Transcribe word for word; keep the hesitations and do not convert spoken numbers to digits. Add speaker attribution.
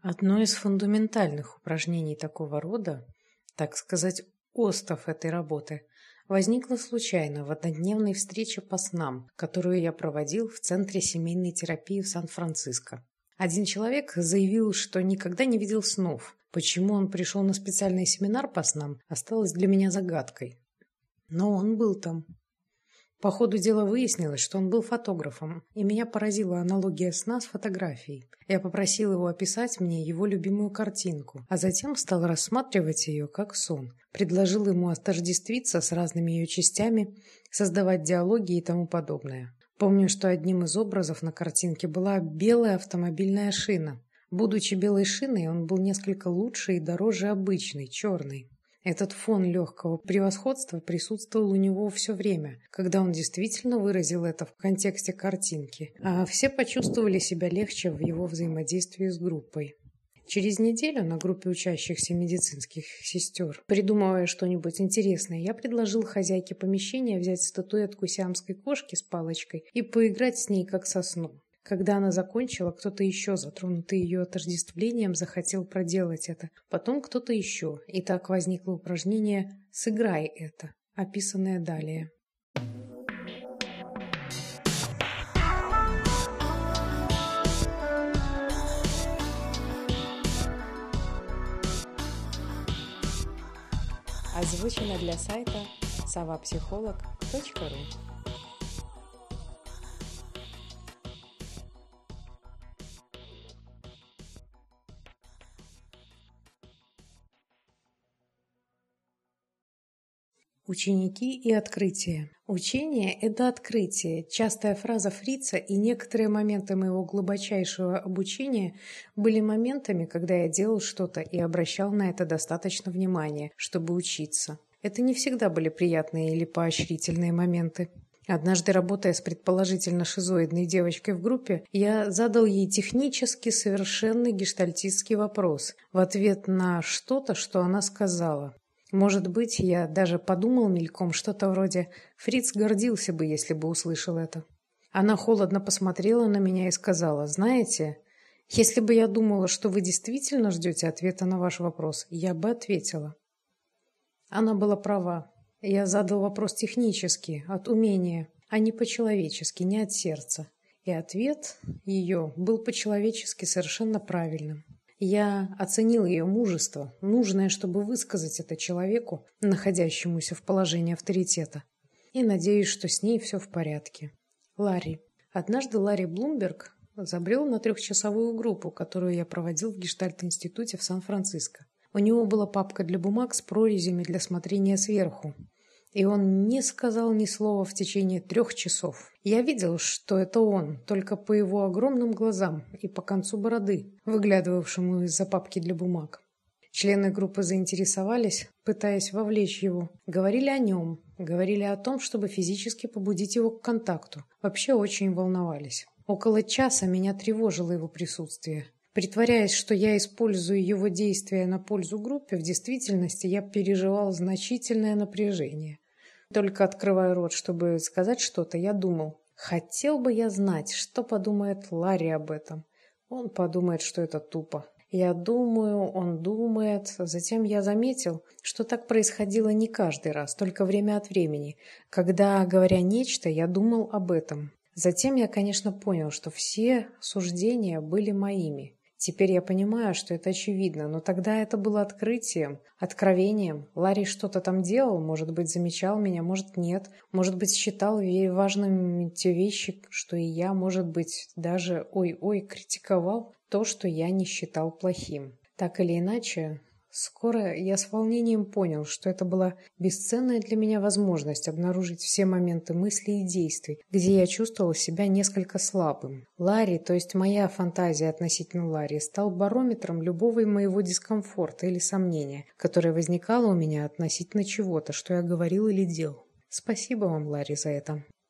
Speaker 1: Одно из фундаментальных упражнений такого рода, так сказать, остов этой работы, возникло случайно в однодневной встрече по снам, которую я проводил в Центре семейной терапии в Сан-Франциско. Один человек заявил, что никогда не видел снов. Почему он пришел на специальный семинар по снам, осталось для меня загадкой. Но он был там. По ходу дела выяснилось, что он был фотографом, и меня поразила аналогия сна с фотографией. Я попросил его описать мне его любимую картинку, а затем стал рассматривать ее как сон. Предложил ему отождествиться с разными ее частями, создавать диалоги и тому подобное. Помню, что одним из образов на картинке была белая автомобильная шина. Будучи белой шиной, он был несколько лучше и дороже обычной, черной. Этот фон легкого превосходства присутствовал у него все время, когда он действительно выразил это в контексте картинки, а все почувствовали себя легче в его взаимодействии с группой. Через неделю на группе учащихся медицинских сестер, придумывая что-нибудь интересное, я предложил хозяйке помещения взять статуэтку сиамской кошки с палочкой и поиграть с ней как со сном. Когда она закончила, кто-то еще, затронутый ее отождествлением, захотел проделать это. Потом кто-то еще. И так возникло упражнение «Сыграй это», описанное далее. Озвучено для сайта совапсихолог точка ру. Ученики и открытие. Учение – это открытие. Частая фраза Фрица и некоторые моменты моего глубочайшего обучения были моментами, когда я делал что-то и обращал на это достаточно внимания, чтобы учиться. Это не всегда были приятные или поощрительные моменты. Однажды, работая с предположительно шизоидной девочкой в группе, я задал ей технически совершенный гештальтистский вопрос в ответ на что-то, что она сказала. Может быть, я даже подумал мельком что-то вроде «Фриц гордился бы, если бы услышал это». Она холодно посмотрела на меня и сказала: «Знаете, если бы я думала, что вы действительно ждете ответа на ваш вопрос, я бы ответила». Она была права. Я задал вопрос технически, от умения, а не по-человечески, не от сердца. И ответ ее был по-человечески совершенно правильным. Я оценил ее мужество, нужное, чтобы высказать это человеку, находящемуся в положении авторитета. И надеюсь, что с ней все в порядке. Ларри. Однажды Ларри Блумберг забрел на трехчасовую группу, которую я проводил в Гештальт-институте в Сан-Франциско. У него была папка для бумаг с прорезями для смотрения сверху. И он не сказал ни слова в течение трех часов. Я видел, что это он, только по его огромным глазам и по концу бороды, выглядывавшему из-за папки для бумаг. Члены группы заинтересовались, пытаясь вовлечь его. Говорили о нем, говорили о том, чтобы физически побудить его к контакту. Вообще очень волновались. Около часа меня тревожило его присутствие. Притворяясь, что я использую его действия на пользу группе, в действительности я переживал значительное напряжение. Только открывая рот, чтобы сказать что-то, я думал: хотел бы я знать, что подумает Ларри об этом. Он подумает, что это тупо. Я думаю, он думает. Затем я заметил, что так происходило не каждый раз, только время от времени. Когда, говоря нечто, я думал об этом. Затем я, конечно, понял, что все суждения были моими. Теперь я понимаю, что это очевидно, но тогда это было открытием, откровением. Ларри что-то там делал, может быть, замечал меня, может, нет. Может быть, считал важными те вещи, что и я, может быть, даже ой-ой критиковал то, что я не считал плохим. Так или иначе, скоро я с волнением понял, что это была бесценная для меня возможность обнаружить все моменты мыслей и действий, где я чувствовал себя несколько слабым. Ларри, то есть моя фантазия относительно Ларри, стал барометром любого моего дискомфорта или сомнения, которое возникало у меня относительно чего-то, что я говорил или делал. Спасибо вам, Ларри, за это.